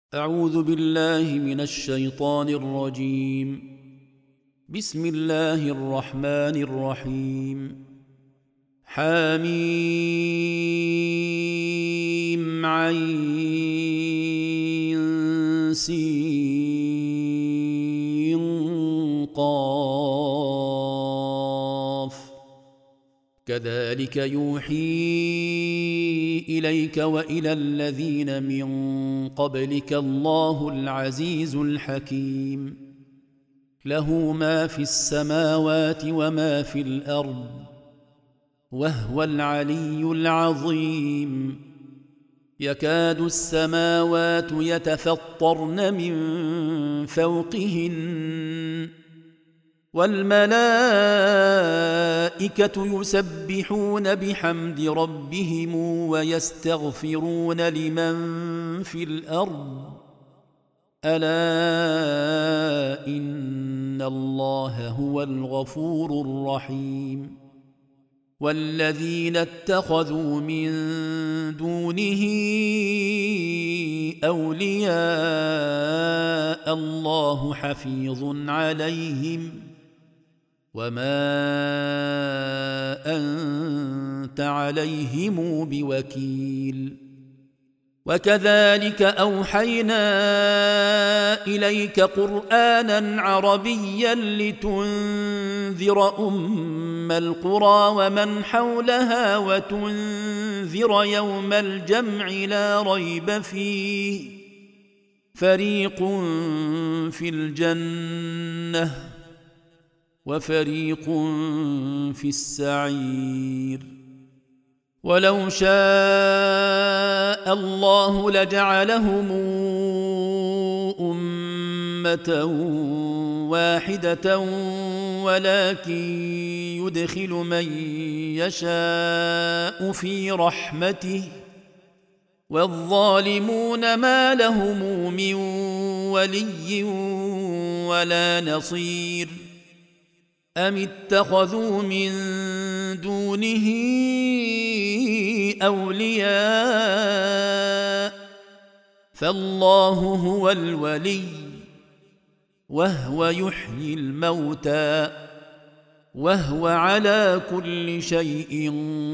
أعوذ بالله من الشيطان الرجيم. بسم الله الرحمن الرحيم. حميم عين سين قاف كذلك يوحي إليك وإلى الذين من قبلك الله العزيز الحكيم. له ما في السماوات وما في الأرض وهو العلي العظيم. يكاد السماوات يتفطرن من فوقهن والملائكة يسبحون بحمد ربهم ويستغفرون لمن في الأرض ألا إن الله هو الغفور الرحيم. والذين اتخذوا من دونه أولياء الله حفيظ عليهم وما أنت عليهم بوكيل. وكذلك أوحينا إليك قرآنا عربيا لتنذر أم القرى ومن حولها وتنذر يوم الجمع لا ريب فيه فريق في الجنة وفريق في السعير. ولو شاء الله لجعلهم أمة واحدة ولكن يدخل من يشاء في رحمته والظالمون ما لهم من ولي ولا نصير. أم اتخذوا من دونه أولياء فالله هو الولي وهو يحيي الموتى وهو على كل شيء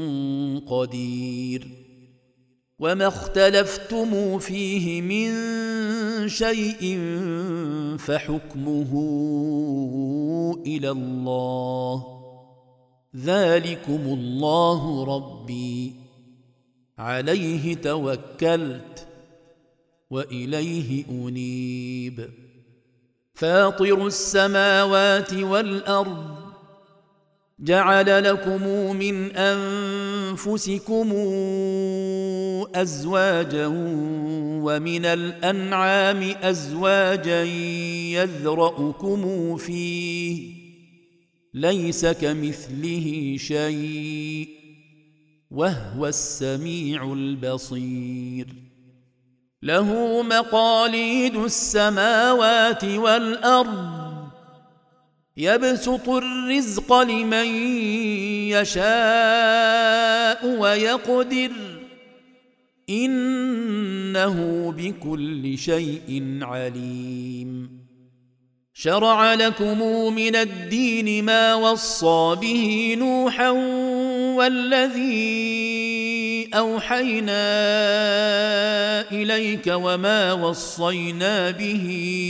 قدير. وما اختلفتم فيه من شيء فحكمه إلى الله ذلكم الله ربي عليه توكلت وإليه أنيب. فاطر السماوات والأرض جعل لكم من أنفسكم أزواجا ومن الأنعام أزواجا يذرأكم فيه ليس كمثله شيء وهو السميع البصير. له مقاليد السماوات والأرض يبسط الرزق لمن يشاء ويقدر إنه بكل شيء عليم. شرع لكم من الدين ما وصى به نوحا والذي أوحينا إليك وما وصينا به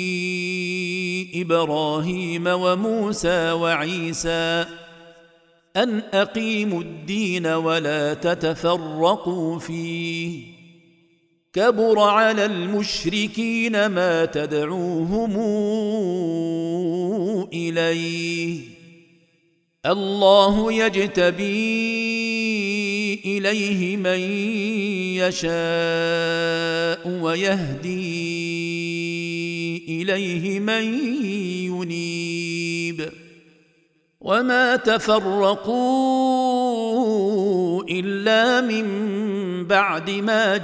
إبراهيم وموسى وعيسى أن أقيموا الدين ولا تتفرقوا فيه كبر على المشركين ما تدعوهم إليه. الله يجتبي إليه من يشاء ويهدي إليه من ينيب. وما تفرقوا إلا من بعد ما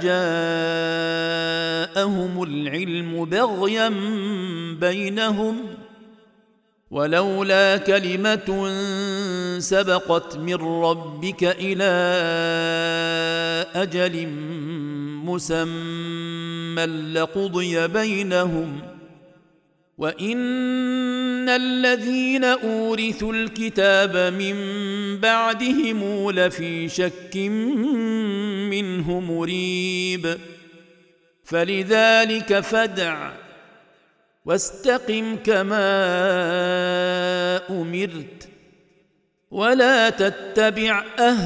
جاءهم العلم بغيا بينهم ولولا كلمة سبقت من ربك إلى أجل مسمى مسمى لقضي بينهم وإن الذين أورثوا الكتاب من بعدهم لفي شك منه مريب فلذلك فادع واستقم كما أمرت ولا تتبع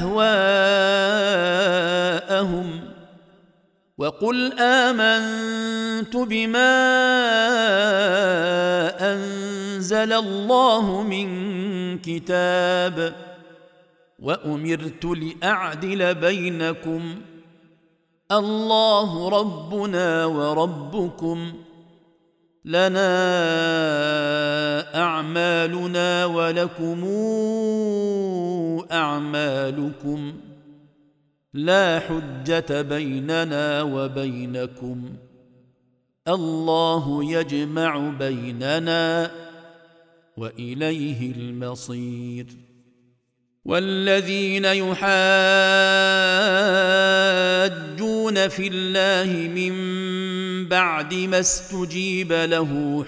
أهواءهم وقل آمنت بما أنزل الله من كتاب وأمرت لأعدل بينكم الله ربنا وربكم لنا أعمالنا ولكم أعمالكم لا حجة بيننا وبينكم الله يجمع بيننا وإليه المصير والذين يحاجون في الله من بعد ما استجيب له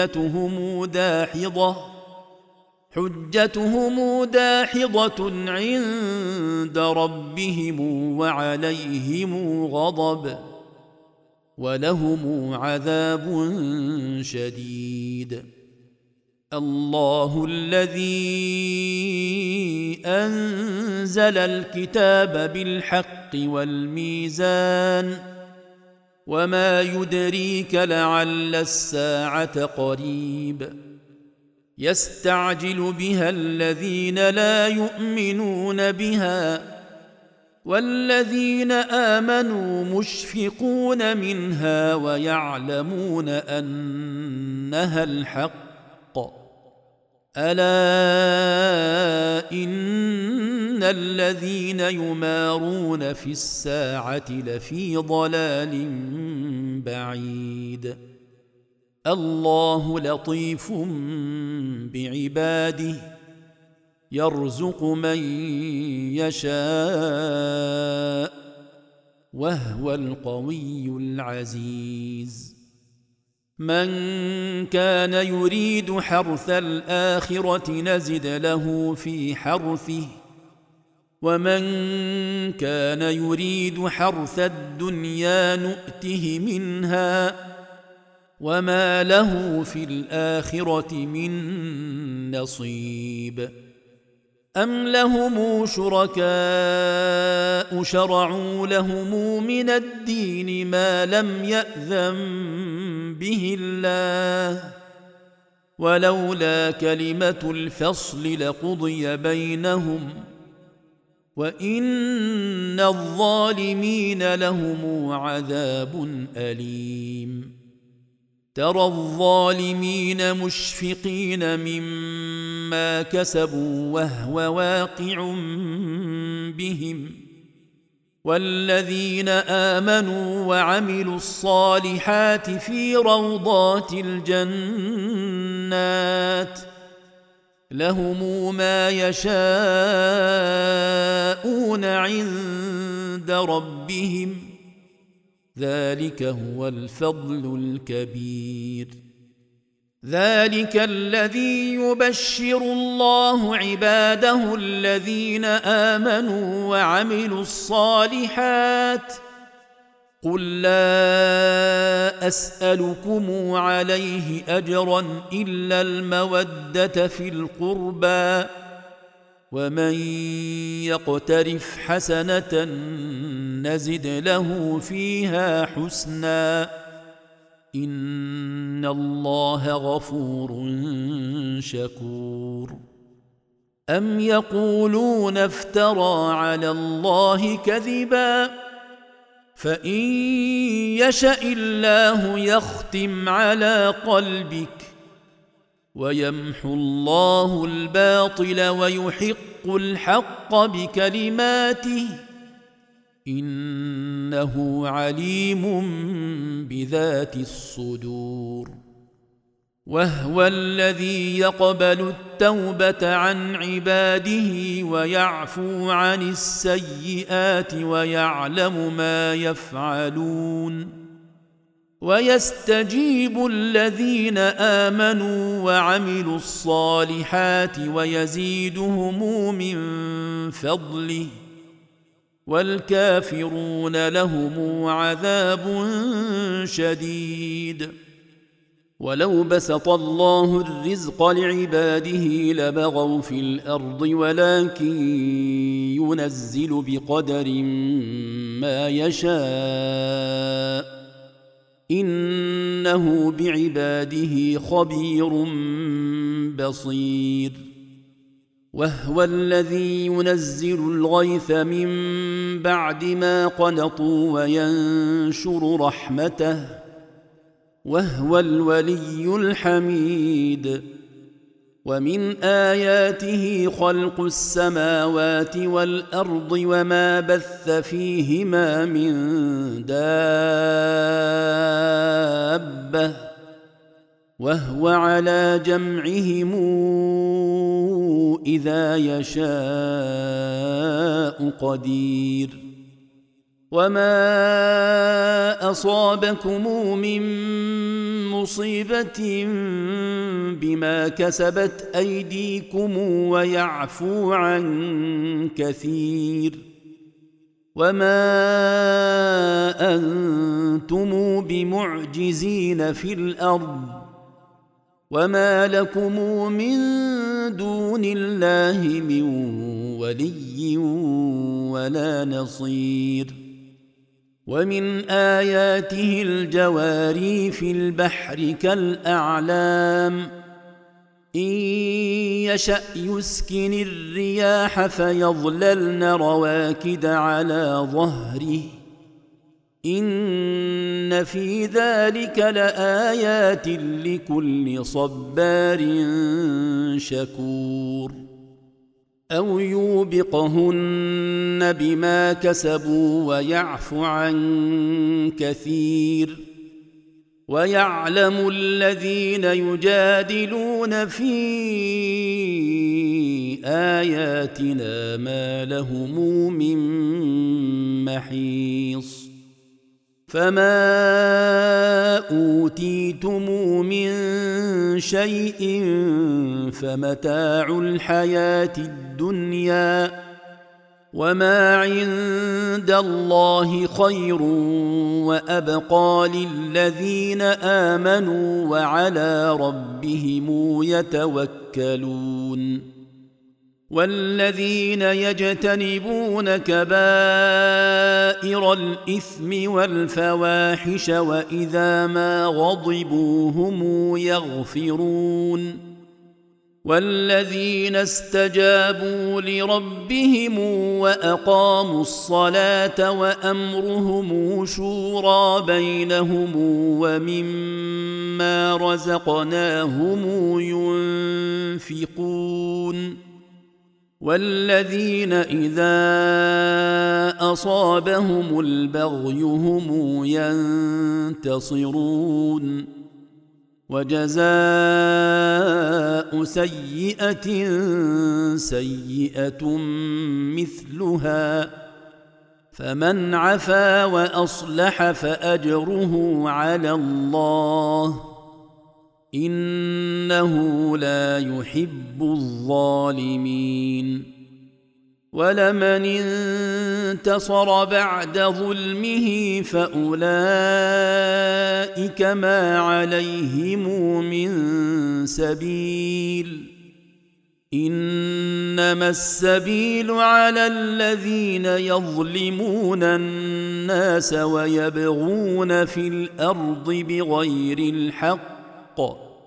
حجتهم داحضة عند ربهم وعليهم غضب ولهم عذاب شديد الله الذي أنزل الكتاب بالحق والميزان وما يدريك لعل الساعة قريب يستعجل بها الذين لا يؤمنون بها والذين آمنوا مشفقون منها ويعلمون أنها الحق ألا إن الذين يمارون في الساعة لفي ضلال بعيد الله لطيف بعباده يرزق من يشاء وهو القوي العزيز من كان يريد حرث الآخرة نزد له في حرثه ومن كان يريد حرث الدنيا نؤته منها وما له في الآخرة من نصيب أم لهم شركاء شرعوا لهم من الدين ما لم يأذن به الله ولولا كلمة الفصل لقضي بينهم وإن الظالمين لهم عذاب أليم ترى الظالمين مشفقين مما كسبوا وهو واقع بهم والذين آمنوا وعملوا الصالحات في روضات الجنات لهم ما يشاءون عند ربهم ذلك هو الفضل الكبير ذلك الذي يبشر الله عباده الذين آمنوا وعملوا الصالحات قل لا أسألكم عليه أجرا إلا المودة في القربى ومن يقترف حسنة نزد له فيها حسنا إن الله غفور شكور أم يقولون افترى على الله كذبا فإن يشأ الله يختم على قلبك ويمحو الله الباطل ويحق الحق بكلماته إنه عليم بذات الصدور وهو الذي يقبل التوبة عن عباده ويعفو عن السيئات ويعلم ما يفعلون ويستجيب الذين آمنوا وعملوا الصالحات ويزيدهم من فضله والكافرون لهم عذاب شديد. ولو بسط الله الرزق لعباده لبغوا في الأرض ولكن ينزل بقدر ما يشاء إنه بعباده خبير بصير. وهو الذي ينزل الغيث من بعد ما قنطوا وينشر رحمته وهو الولي الحميد. ومن آياته خلق السماوات والأرض وما بث فيهما من دابة وهو على جمعهم إذا يشاء قدير. وما أصابكم من مصيبة بما كسبت أيديكم ويعفو عن كثير. وما أنتم بمعجزين في الأرض وما لكم من دون الله من ولي ولا نصير. ومن آياته الجواري في البحر كالأعلام إن يشأ يسكن الرياح فيظللن رواكد على ظهره إن في ذلك لآيات لكل صبار شكور. أو يوبقهن بما كسبوا ويعفو عن كثير. ويعلم الذين يجادلون في آياتنا ما لهم من محيص. فما أوتيتم من شيء فمتاع الحياة الدنيا وما عند الله خير وأبقى للذين آمنوا وعلى ربهم يتوكلون. والذين يجتنبون كبائر الإثم والفواحش وإذا ما غضبوا هم يغفرون. والذين استجابوا لربهم وأقاموا الصلاة وأمرهم شورى بينهم ومما رزقناهم ينفقون. والذين إذا أصابهم البغي هم ينتصرون. وجزاء سيئة سيئة مثلها فمن عفا وأصلح فأجره على الله إنه لا يحب الظالمين. ولمن انتصر بعد ظلمه فأولئك ما عليهم من سبيل إنما السبيل على الذين يظلمون الناس ويبغون في الأرض بغير الحق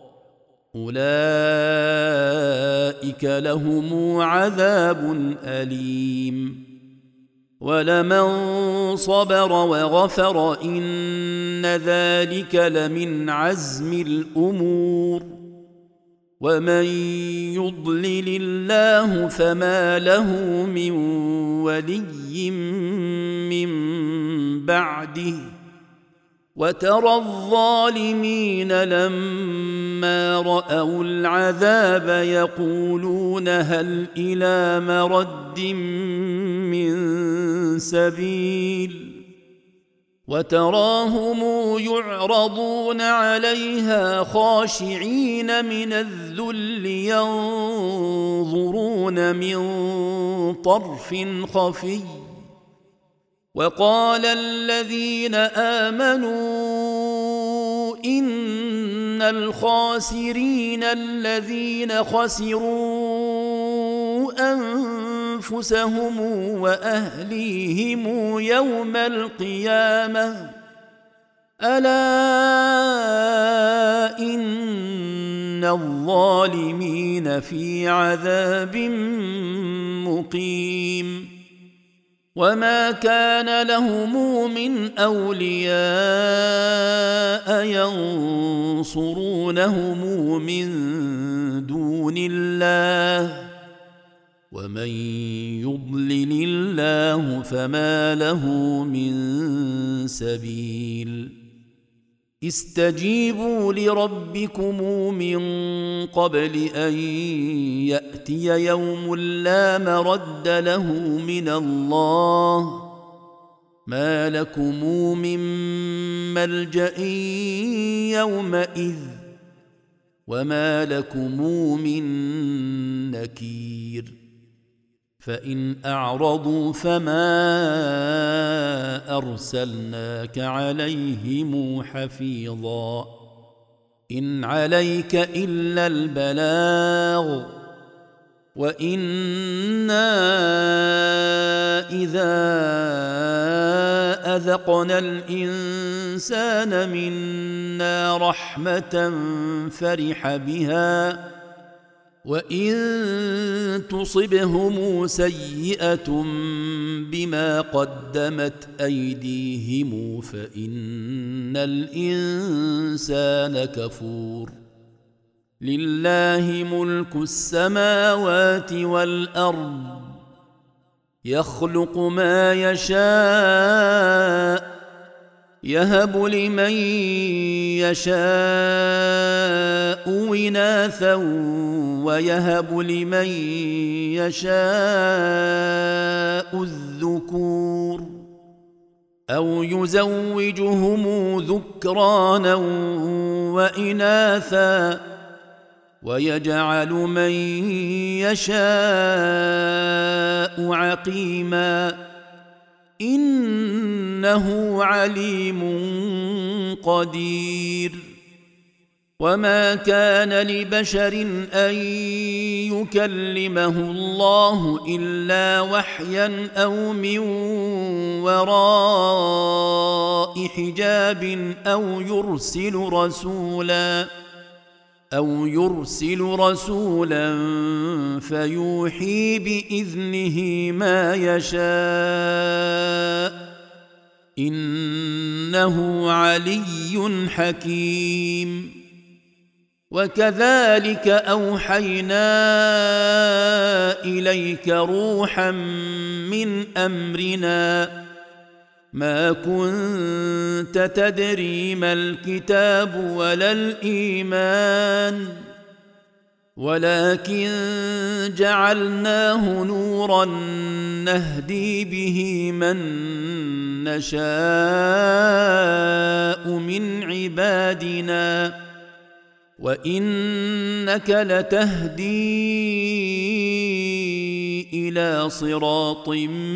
أولئك لهم عذاب أليم. ولمن صبر وغفر إن ذلك لمن عزم الأمور. ومن يضلل الله فما له من ولي من بعده وترى الظالمين لما رأوا العذاب يقولون هل إلى مرد من سبيل وتراهم يعرضون عليها خاشعين من الذل ينظرون من طرف خفي وقال الذين آمنوا إن الخاسرين الذين خسروا أنفسهم وأهليهم يوم القيامة ألا إن الظالمين في عذاب مقيم وما كان لهم من أولياء ينصرونهم من دون الله ومن يضلل الله فما له من سبيل استجيبوا لربكم من قبل أن يأتي يوم لا مرد له من الله ما لكم من ملجأ يومئذ وما لكم من نكير فإن أعرضوا فما أرسلناك عليهم حفيظا إن عليك إلا البلاغ وإنا إذا أذقنا الإنسان منا رحمة فرح بها وإن تصبهم سيئة بما قدمت أيديهم فإن الإنسان كفور لله ملك السماوات والأرض يخلق ما يشاء يهب لمن يشاء إناثا ويهب لمن يشاء الذكور أو يزوجهم ذكرانا وإناثا ويجعل من يشاء عقيما إنه عليم قدير وما كان لبشر أن يكلمه الله إلا وحيا أو من وراء حجاب أو يرسل رسولا فيوحي بإذنه ما يشاء إنه علي حكيم وكذلك أوحينا إليك روحا من أمرنا ما كنت تدري ما الكتاب ولا الإيمان ولكن جعلناه نورا نهدي به من نشاء من عبادنا وإنك لتهدي إلى صراط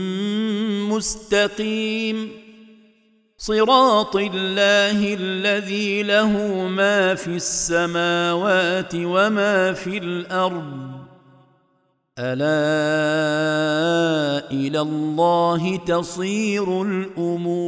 مستقيم صراط الله الذي له ما في السماوات وما في الأرض ألا إلى الله تصير الأمور